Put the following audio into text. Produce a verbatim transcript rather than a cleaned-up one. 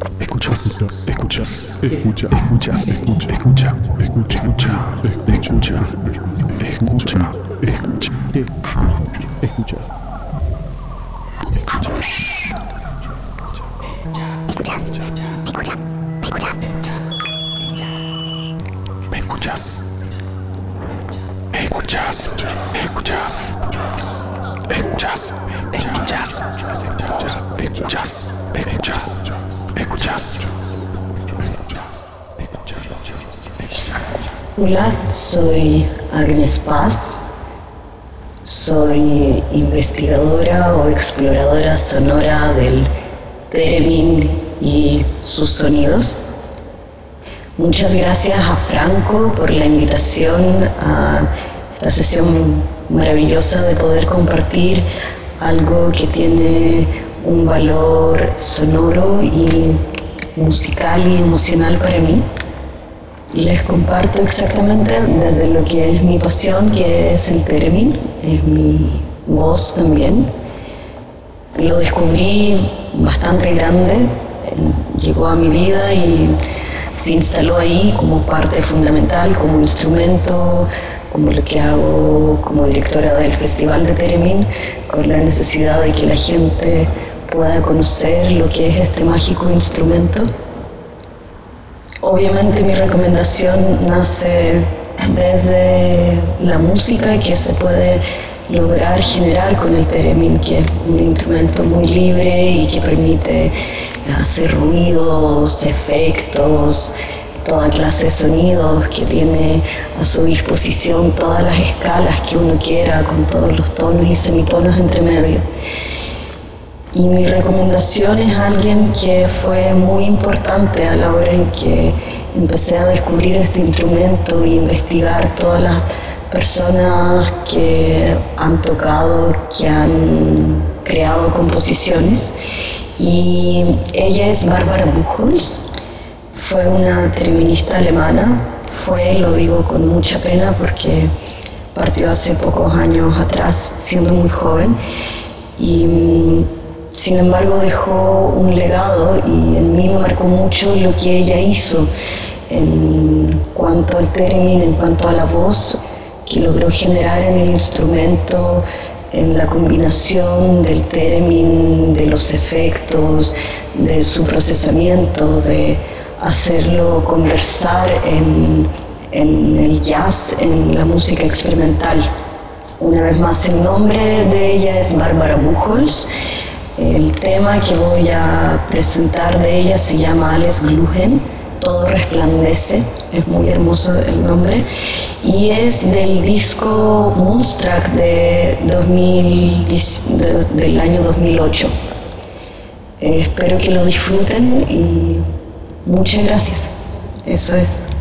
Escuchas, escuchas, escucha, escuchas, escucha, escucha, escucha, escucha, escucha, escucha, escucha, escuchas, escuchas, escuchas, escuchas, escuchas, escuchas, escuchas, escuchas, escuchas. Hola, soy Agnes Paz, soy investigadora o exploradora sonora del theremin y sus sonidos. Muchas gracias a Franco por la invitación a esta sesión maravillosa de poder compartir algo que tiene un valor sonoro y musical y emocional para mí. Les comparto exactamente desde lo que es mi pasión, que es el theremin, es mi voz también. Lo descubrí bastante grande, llegó a mi vida y se instaló ahí como parte fundamental, como instrumento, como lo que hago como directora del Festival de Theremin, con la necesidad de que la gente pueda conocer lo que es este mágico instrumento. Obviamente mi recomendación nace desde la música que se puede lograr generar con el theremin, que es un instrumento muy libre y que permite hacer ruidos, efectos, toda clase de sonidos, que tiene a su disposición todas las escalas que uno quiera, con todos los tonos y semitonos entre medio. Y mi recomendación es alguien que fue muy importante a la hora en que empecé a descubrir este instrumento e investigar todas las personas que han tocado, que han creado composiciones. Y ella es Barbara Buchholz, fue una thereminista alemana, fue, lo digo con mucha pena porque partió hace pocos años atrás, siendo muy joven, y sin embargo dejó un legado y en mí me marcó mucho lo que ella hizo en cuanto al theremin, en cuanto a la voz que logró generar en el instrumento, en la combinación del theremin, de los efectos, de su procesamiento, de hacerlo conversar en, en el jazz, en la música experimental. Una vez más, el nombre de ella es Barbara Buchholz. El tema que voy a presentar de ella se llama Alles Glühen, todo resplandece, es muy hermoso el nombre, y es del disco Moonstruck de dos mil, de, del año dos mil ocho. Eh, espero que lo disfruten y muchas gracias. Eso es.